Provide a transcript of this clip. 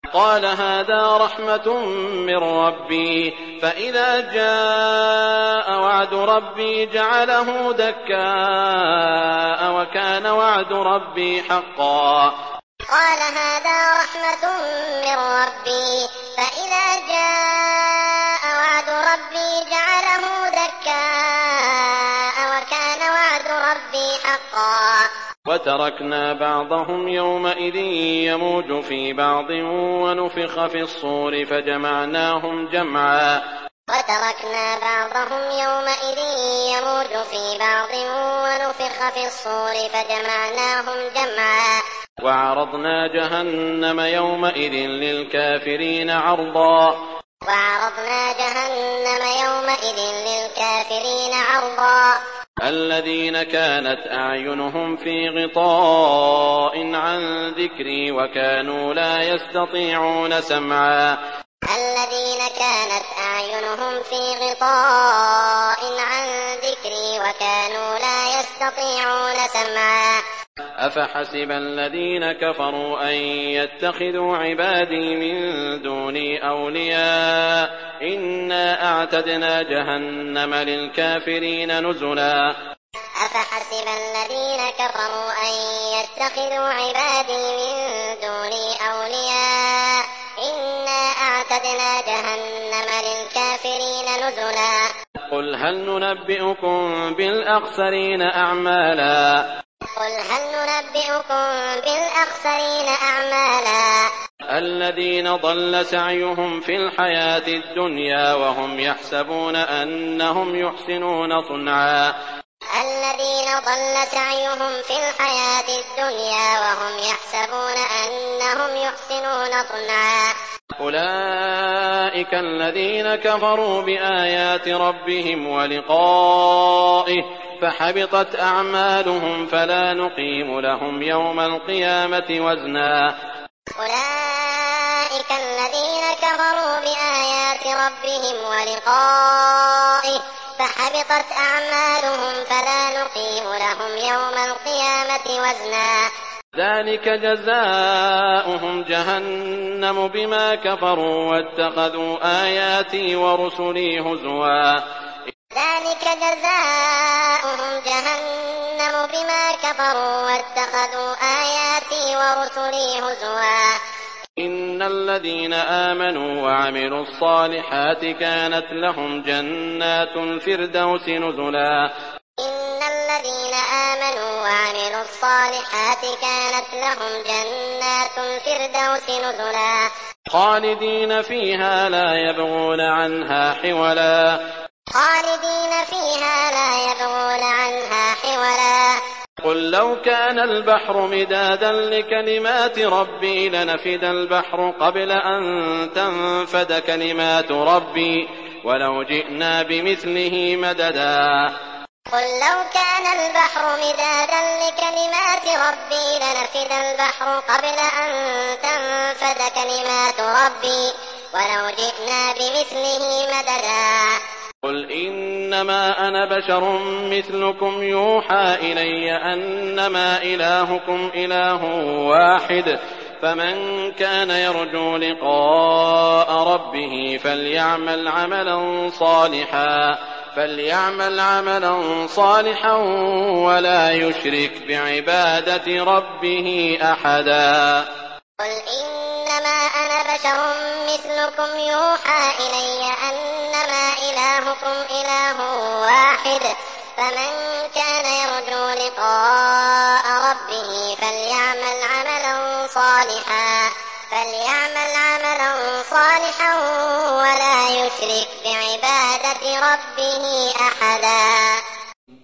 قال هذا رحمة من ربي فإذا جاء وعد ربي جعله دكاء وكان وعد ربي حقا. قال هذا رحمة من ربي فإذا جاء وعد ربي جعله دكاء وكان وعد ربي حقا. وتركنا بعضهم يومئذ يموج في بعض ونفخ في الصور فجمعناهم جمعا. وتركنا بعضهم يومئذ يموج في بعض ونفخ في الصور فجمعناهم جمعا. وعرضنا جهنم يومئذ للكافرين عرضا. وعرضنا جهنم يومئذ للكافرين عرضا. الذين كانت أعينهم في غطاء عن ذكري وكانوا لا يستطيعون سمعا. الذين كانت أعينهم في غطاء عن ذكري وكانوا لا يستطيعون سمعا. أفحسب الذين كفروا أن يتخذوا عبادي من دوني أولياء إنا أعتدنا جهنم للكافرين نزلا. أفحسب الذين كفروا أن يتخذوا عبادي من دوني أولياء إنا أعتدنا جهنم للكافرين نزلا. قل هل ننبئكم بالأخسرين أعمالا. قل هل ننبئكم بالأخسرين أعمالا. الذين ضل سعيهم في الحياة الدنيا وهم يحسبون أنهم يحسنون صنعا. الذين ضل سعيهم في الحياة الدنيا وهم يحسبون أنهم يحسنون صنعا. أولئك الذين كفروا بآيات ربهم ولقائه فحبطت أعمالهم فلا نقيم لهم يوم القيامة وزنا. أولئك الذين كفروا بآيات ربهم ولقائه فحبطت أعمالهم فلا نقيم لهم يوم القيامة وزنا. ذلك جزاؤهم جهنم بما كفروا واتخذوا آياتي ورسلي هزوا. ذلك جزاؤهم جهنم بما كفروا واتخذوا آياتي ورسلي هزوا. إن الذين آمنوا وعملوا الصالحات كانت لهم جنات الفردوس نزلا. إن الذين آمنوا وعملوا الصالحات كانت لهم جنات الفردوس نزلا. خالدين فيها لا يبغون عنها حولا. خالدين فيها لا يبغون عنها حولا. قل لو كان البحر مدادا لكلمات ربي لنفد البحر قبل أن تنفد كلمات ربي ولو جئنا بمثله مددا. قل لو كان البحر مدادا لكلمات ربي لنفد البحر قبل أن تنفد كلمات ربي ولو جئنا بمثله مددا. قل إنما أنا بشر مثلكم يوحى إلي أنما إلهكم إله واحد فمن كان يرجو لقاء ربه فليعمل عملا صالحا ولا يشرك بعبادة ربه أحدا. قل إنما أنا بشر مثلكم يوحى إلي أنما إلهكم إله واحد فمن كان يرجو لقاء ربه فليعمل عملا صالحا ولا يشرك بعبادة ربه أحدا.